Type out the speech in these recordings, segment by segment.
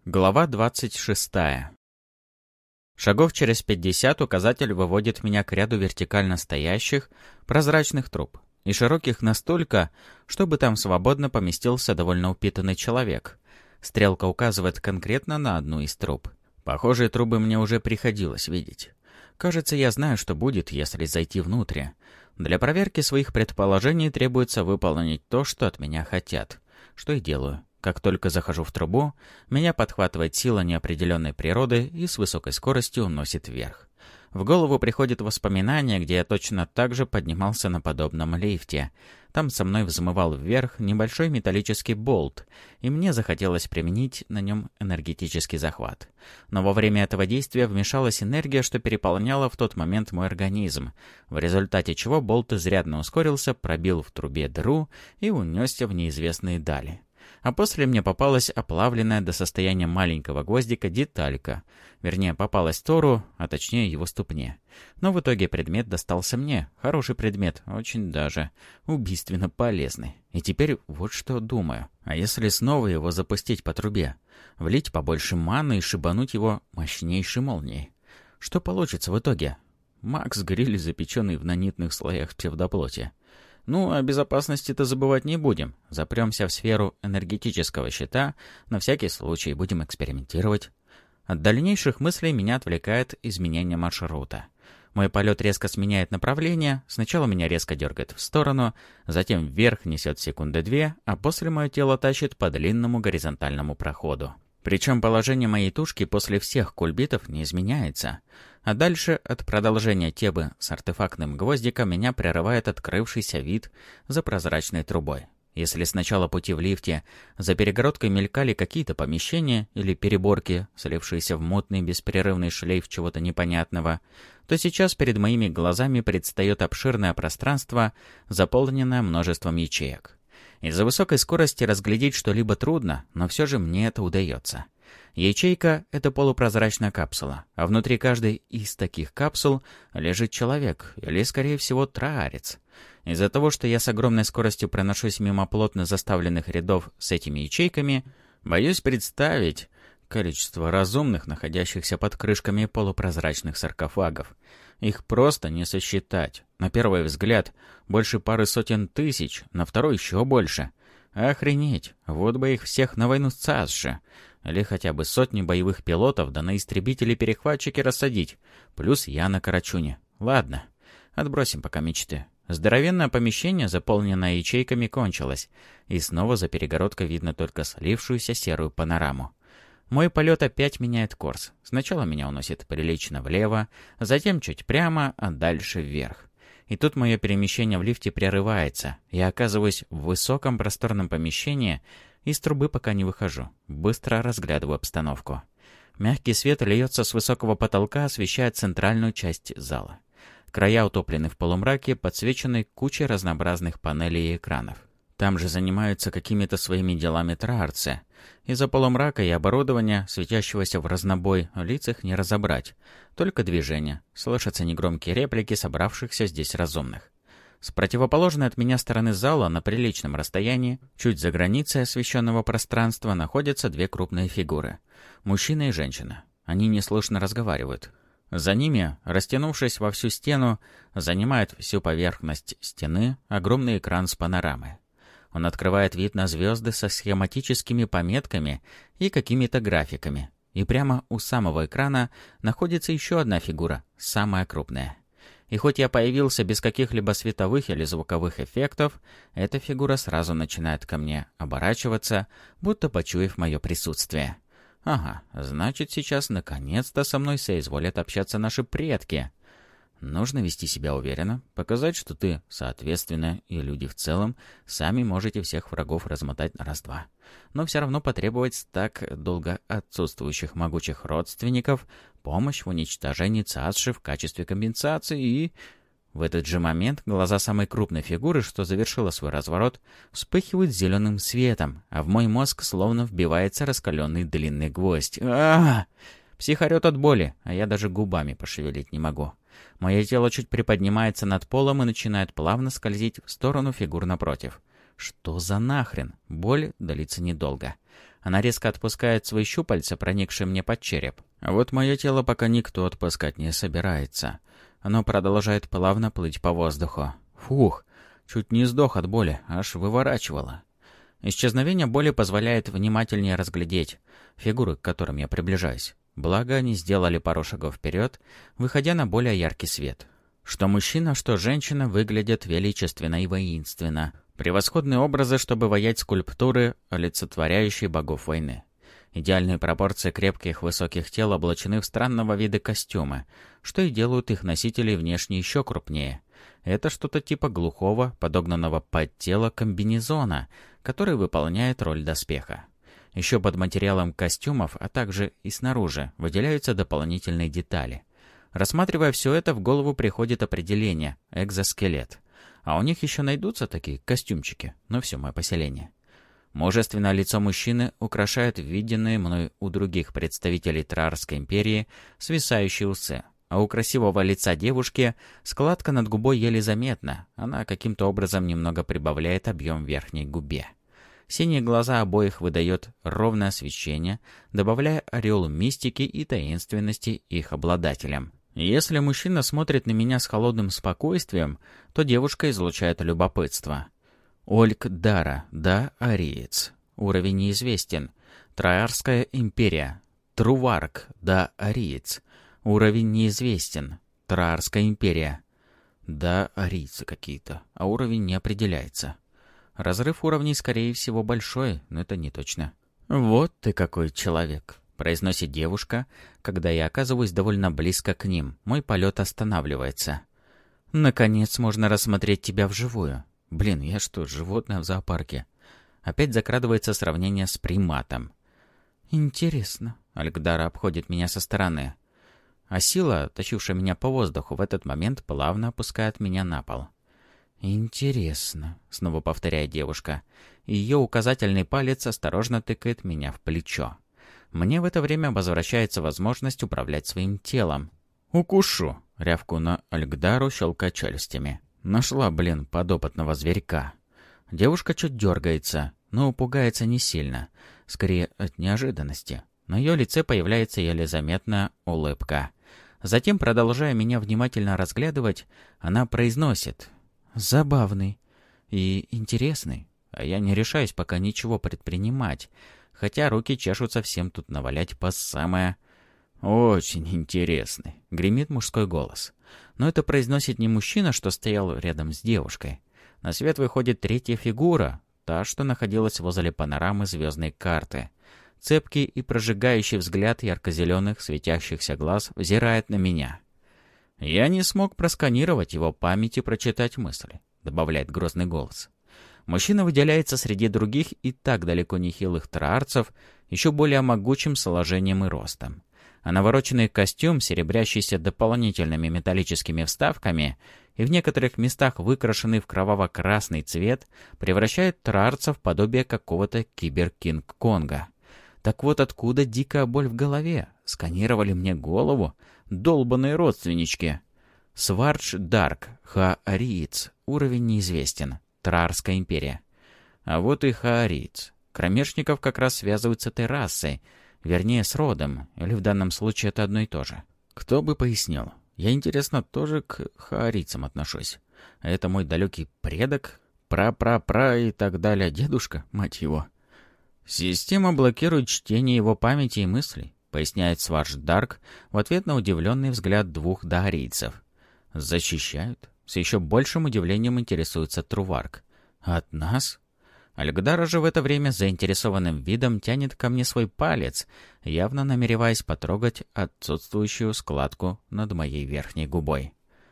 Глава 26. Шагов через 50 указатель выводит меня к ряду вертикально стоящих, прозрачных труб, и широких настолько, чтобы там свободно поместился довольно упитанный человек. Стрелка указывает конкретно на одну из труб. Похожие трубы мне уже приходилось видеть. Кажется, я знаю, что будет, если зайти внутрь. Для проверки своих предположений требуется выполнить то, что от меня хотят. Что и делаю. Как только захожу в трубу, меня подхватывает сила неопределенной природы и с высокой скоростью уносит вверх. В голову приходит воспоминание, где я точно так же поднимался на подобном лифте. Там со мной взмывал вверх небольшой металлический болт, и мне захотелось применить на нем энергетический захват. Но во время этого действия вмешалась энергия, что переполняла в тот момент мой организм, в результате чего болт изрядно ускорился, пробил в трубе дыру и унесся в неизвестные дали. А после мне попалась оплавленная до состояния маленького гвоздика деталька. Вернее, попалась Тору, а точнее его ступне. Но в итоге предмет достался мне. Хороший предмет, очень даже. Убийственно полезный. И теперь вот что думаю. А если снова его запустить по трубе? Влить побольше маны и шибануть его мощнейшей молнией? Что получится в итоге? Макс Гриль, запеченный в нанитных слоях псевдоплоти. Ну, о безопасности-то забывать не будем. Запремся в сферу энергетического щита, на всякий случай будем экспериментировать. От дальнейших мыслей меня отвлекает изменение маршрута. Мой полет резко сменяет направление, сначала меня резко дергает в сторону, затем вверх несет секунды 2, а после мое тело тащит по длинному горизонтальному проходу. Причем положение моей тушки после всех кульбитов не изменяется. А дальше от продолжения темы с артефактным гвоздиком меня прерывает открывшийся вид за прозрачной трубой. Если с начала пути в лифте за перегородкой мелькали какие-то помещения или переборки, слившиеся в мутный беспрерывный шлейф чего-то непонятного, то сейчас перед моими глазами предстает обширное пространство, заполненное множеством ячеек. Из-за высокой скорости разглядеть что-либо трудно, но все же мне это удается. Ячейка — это полупрозрачная капсула, а внутри каждой из таких капсул лежит человек, или, скорее всего, траарец. Из-за того, что я с огромной скоростью проношусь мимо плотно заставленных рядов с этими ячейками, боюсь представить количество разумных, находящихся под крышками полупрозрачных саркофагов. Их просто не сосчитать. На первый взгляд, больше пары сотен тысяч, на второй еще больше. Охренеть, вот бы их всех на войну с ЦАСШи. Или хотя бы сотни боевых пилотов, да на истребители-перехватчики рассадить. Плюс я на Карачуне. Ладно, отбросим пока мечты. Здоровенное помещение, заполненное ячейками, кончилось. И снова за перегородкой видно только слившуюся серую панораму. Мой полет опять меняет курс. Сначала меня уносит прилично влево, затем чуть прямо, а дальше вверх. И тут мое перемещение в лифте прерывается. Я оказываюсь в высоком просторном помещении, из трубы пока не выхожу. Быстро разглядываю обстановку. Мягкий свет льется с высокого потолка, освещая центральную часть зала. Края утоплены в полумраке, подсвечены кучей разнообразных панелей и экранов. Там же занимаются какими-то своими делами траарцы. Из-за полумрака и оборудования, светящегося в разнобой, лиц их не разобрать. Только движения. Слышатся негромкие реплики собравшихся здесь разумных. С противоположной от меня стороны зала, на приличном расстоянии, чуть за границей освещенного пространства, находятся две крупные фигуры. Мужчина и женщина. Они неслышно разговаривают. За ними, растянувшись во всю стену, занимает всю поверхность стены огромный экран с панорамой. Он открывает вид на звезды со схематическими пометками и какими-то графиками. И прямо у самого экрана находится еще одна фигура, самая крупная. И хоть я появился без каких-либо световых или звуковых эффектов, эта фигура сразу начинает ко мне оборачиваться, будто почуяв мое присутствие. Ага, значит, сейчас наконец-то со мной соизволят общаться наши предки. Нужно вести себя уверенно, показать, что ты, соответственно, и люди в целом, сами можете всех врагов размотать на раз-два. Но все равно потребовать так долго отсутствующих могучих родственников помощь в уничтожении ЦАСШи в качестве компенсации и... В этот же момент глаза самой крупной фигуры, что завершила свой разворот, вспыхивают зеленым светом, а в мой мозг словно вбивается раскаленный длинный гвоздь. Псих орет от боли, а я даже губами пошевелить не могу. Мое тело чуть приподнимается над полом и начинает плавно скользить в сторону фигур напротив. Что за нахрен? Боль длится недолго. Она резко отпускает свои щупальца, проникшие мне под череп. А вот мое тело пока никто отпускать не собирается. Оно продолжает плавно плыть по воздуху. Фух, чуть не сдох от боли, аж выворачивало. Исчезновение боли позволяет внимательнее разглядеть фигуры, к которым я приближаюсь. Благо, они сделали пару шагов вперед, выходя на более яркий свет. Что мужчина, что женщина выглядят величественно и воинственно. Превосходные образы, чтобы воять скульптуры, олицетворяющие богов войны. Идеальные пропорции крепких высоких тел облачены в странного вида костюмы, что и делают их носителей внешне еще крупнее. Это что-то типа глухого, подогнанного под тело комбинезона, который выполняет роль доспеха. Еще под материалом костюмов, а также и снаружи, выделяются дополнительные детали. Рассматривая все это, в голову приходит определение – экзоскелет. А у них еще найдутся такие костюмчики, но все мое поселение. Мужественное лицо мужчины украшает виденные мной у других представителей Траарской империи свисающие усы. А у красивого лица девушки складка над губой еле заметна, она каким-то образом немного прибавляет объем верхней губе. Синие глаза обоих выдает ровное освещение, добавляя ореол мистики и таинственности их обладателям. Если мужчина смотрит на меня с холодным спокойствием, то девушка излучает любопытство. Ольг Дара, да, ариец. Уровень неизвестен. Траарская империя. Труварк, да, ариец. Уровень неизвестен. Траарская империя. Да, арийцы какие-то, а уровень не определяется. Разрыв уровней, скорее всего, большой, но это не точно. «Вот ты какой человек», — произносит девушка, когда я оказываюсь довольно близко к ним. Мой полет останавливается. «Наконец можно рассмотреть тебя вживую. Блин, я что, животное в зоопарке?» Опять закрадывается сравнение с приматом. «Интересно». Альгдара обходит меня со стороны. А сила, тащившая меня по воздуху, в этот момент плавно опускает меня на пол. «Интересно», — снова повторяет девушка. Ее указательный палец осторожно тыкает меня в плечо. Мне в это время возвращается возможность управлять своим телом. «Укушу!» — рявку на Альгдару, щелкая челюстями. Нашла, подопытного зверька. Девушка чуть дергается, но пугается не сильно, скорее от неожиданности. На ее лице появляется еле заметная улыбка. Затем, продолжая меня внимательно разглядывать, она произносит: «Забавный и интересный, а я не решаюсь пока ничего предпринимать, хотя руки чешутся всем тут навалять по самое...» «Очень интересный», — гремит мужской голос. Но это произносит не мужчина, что стоял рядом с девушкой. На свет выходит третья фигура, та, что находилась возле панорамы звездной карты. Цепкий и прожигающий взгляд ярко-зеленых светящихся глаз взирает на меня. «Я не смог просканировать его память и прочитать мысли», — добавляет грозный голос. Мужчина выделяется среди других и так далеко не хилых траарцев еще более могучим сложением и ростом. А навороченный костюм, серебрящийся дополнительными металлическими вставками и в некоторых местах выкрашенный в кроваво-красный цвет, превращает траарцев в подобие какого-то кибер-Кинг-Конга. Так вот откуда дикая боль в голове? Сканировали мне голову? Долбаные родственнички. Свардж Дарк, Хаариец. Уровень неизвестен. Траарская империя. А вот и Хаариец. Кромешников как раз связывают с этой расой. Вернее, с родом. Или в данном случае это одно и то же. Кто бы пояснил. Я, интересно, тоже к хаарийцам отношусь. А это мой далекий предок? Пра-пра-пра и так далее. Дедушка, мать его. Система блокирует чтение его памяти и мыслей, поясняет Свардж Дарк в ответ на удивленный взгляд двух даарийцев. Защищают? С еще большим удивлением интересуется Труварк. От нас? Альгдара же в это время заинтересованным видом тянет ко мне свой палец, явно намереваясь потрогать отсутствующую складку над моей верхней губой.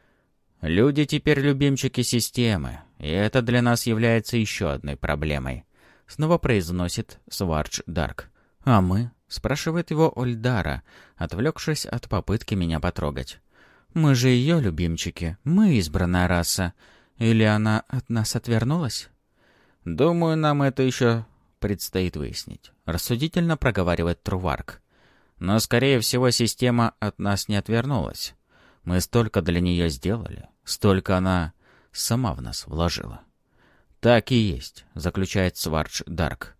Люди теперь любимчики системы, и это для нас является еще одной проблемой. Снова произносит Свардж Дарк. «А мы?» — спрашивает его Ольдара, отвлекшись от попытки меня потрогать. «Мы же ее любимчики, мы избранная раса. Или она от нас отвернулась?» «Думаю, нам это еще предстоит выяснить», — рассудительно проговаривает Труварк. «Но, скорее всего, система от нас не отвернулась. Мы столько для нее сделали, столько она сама в нас вложила». «Так и есть», — заключает Свардж Дарк.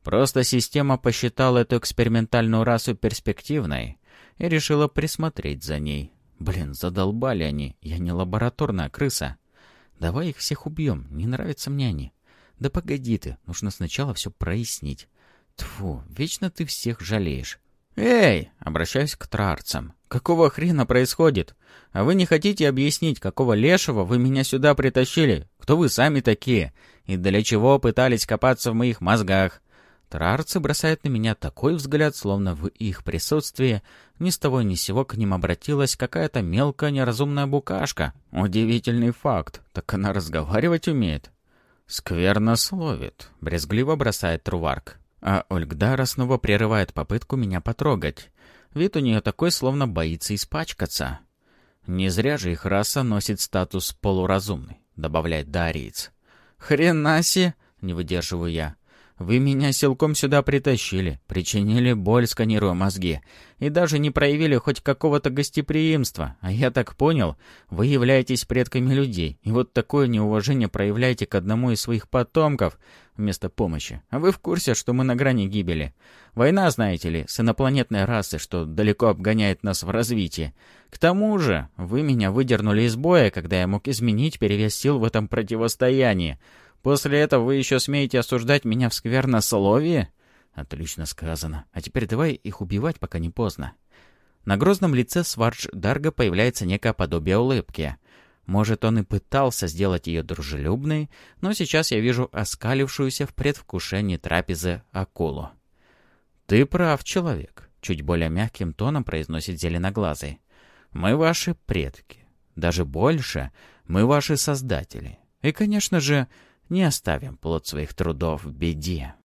Просто система посчитала эту экспериментальную расу перспективной и решила присмотреть за ней. Блин, задолбали они, я не лабораторная крыса. Давай их всех убьем, не нравятся мне они. Да погоди ты, нужно сначала все прояснить. Тьфу, вечно ты всех жалеешь. «Эй!» — обращаюсь к трарцам. «Какого хрена происходит? А вы не хотите объяснить, какого лешего вы меня сюда притащили? Кто вы сами такие? И для чего пытались копаться в моих мозгах?» Трарцы бросают на меня такой взгляд, словно в их присутствии ни с того ни с сего к ним обратилась какая-то мелкая неразумная букашка. Удивительный факт. Так она разговаривать умеет. «Сквернословит», — брезгливо бросает Труварк. А Ольгдара снова прерывает попытку меня потрогать. Вид у нее такой, словно боится испачкаться. «Не зря же их раса носит статус полуразумный», — добавляет Дариец. «Хренаси!» — не выдерживаю я. «Вы меня силком сюда притащили, причинили боль, сканируя мозги, и даже не проявили хоть какого-то гостеприимства. А я так понял, вы являетесь предками людей, и вот такое неуважение проявляете к одному из своих потомков вместо помощи. А вы в курсе, что мы на грани гибели? Война, знаете ли, с инопланетной расой, что далеко обгоняет нас в развитии. К тому же, вы меня выдернули из боя, когда я мог изменить перевес сил в этом противостоянии. После этого вы еще смеете осуждать меня в сквернословии?» «Отлично сказано. А теперь давай их убивать, пока не поздно». На грозном лице Свардж-Дарга появляется некое подобие улыбки. Может, он и пытался сделать ее дружелюбной, но сейчас я вижу оскалившуюся в предвкушении трапезы акулу. «Ты прав, человек», — чуть более мягким тоном произносит зеленоглазый. «Мы ваши предки. Даже больше, мы ваши создатели. И, конечно же, не оставим плод своих трудов в беде».